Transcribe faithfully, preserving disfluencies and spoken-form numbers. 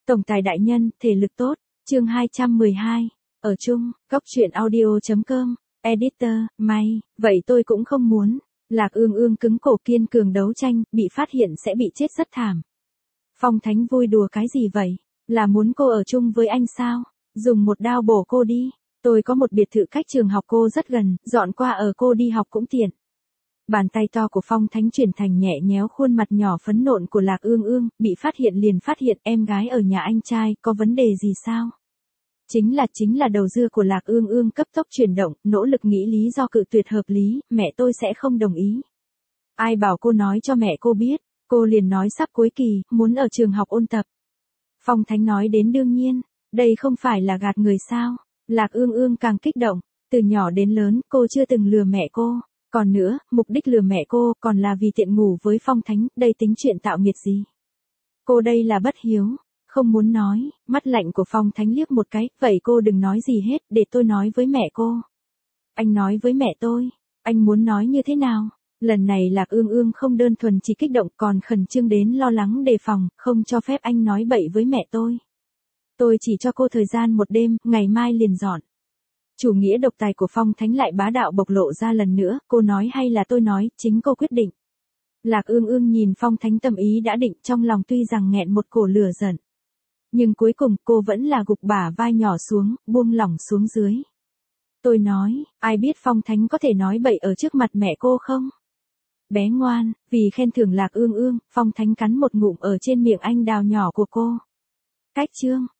Tổng tài đại nhân, thể lực tốt, chương hai trăm mười hai, ở chung, góc truyện audio.com, editor, may, vậy tôi cũng không muốn. Lạc Ương Ương cứng cổ kiên cường đấu tranh, bị phát hiện sẽ bị chết rất thảm. Phong Thánh vui đùa cái gì vậy? Là muốn cô ở chung với anh sao? Dùng một đao bổ cô đi. Tôi có một biệt thự cách trường học cô rất gần, dọn qua ở cô đi học cũng tiện. Bàn tay to của Phong Thánh chuyển thành nhẹ nhéo khuôn mặt nhỏ phấn nộn của Lạc Ương Ương, bị phát hiện liền phát hiện em gái ở nhà anh trai, có vấn đề gì sao? Chính là chính là đầu dưa của Lạc Ương Ương cấp tốc chuyển động, nỗ lực nghĩ lý do cự tuyệt hợp lý, mẹ tôi sẽ không đồng ý. Ai bảo cô nói cho mẹ cô biết, cô liền nói sắp cuối kỳ, muốn ở trường học ôn tập. Phong Thánh nói đến đương nhiên, đây không phải là gạt người sao? Lạc Ương Ương càng kích động, từ nhỏ đến lớn, cô chưa từng lừa mẹ cô. Còn nữa, mục đích lừa mẹ cô còn là vì tiện ngủ với Phong Thánh, đây tính chuyện tạo nghiệt gì? Cô đây là bất hiếu, không muốn nói, mắt lạnh của Phong Thánh liếc một cái, vậy cô đừng nói gì hết, để tôi nói với mẹ cô. Anh nói với mẹ tôi, anh muốn nói như thế nào? Lần này Lạc Ương Ương không đơn thuần chỉ kích động còn khẩn trương đến lo lắng đề phòng, không cho phép anh nói bậy với mẹ tôi. Tôi chỉ cho cô thời gian một đêm, ngày mai liền dọn. Chủ nghĩa độc tài của Phong Thánh lại bá đạo bộc lộ ra lần nữa, cô nói hay là tôi nói, chính cô quyết định. Lạc Ương Ương nhìn Phong Thánh tâm ý đã định, trong lòng tuy rằng nghẹn một cổ lửa giận. Nhưng cuối cùng cô vẫn là gục bả vai nhỏ xuống, buông lỏng xuống dưới. Tôi nói, ai biết Phong Thánh có thể nói bậy ở trước mặt mẹ cô không? Bé ngoan, vì khen thưởng Lạc Ương Ương, Phong Thánh cắn một ngụm ở trên miệng anh đào nhỏ của cô. Cách chương,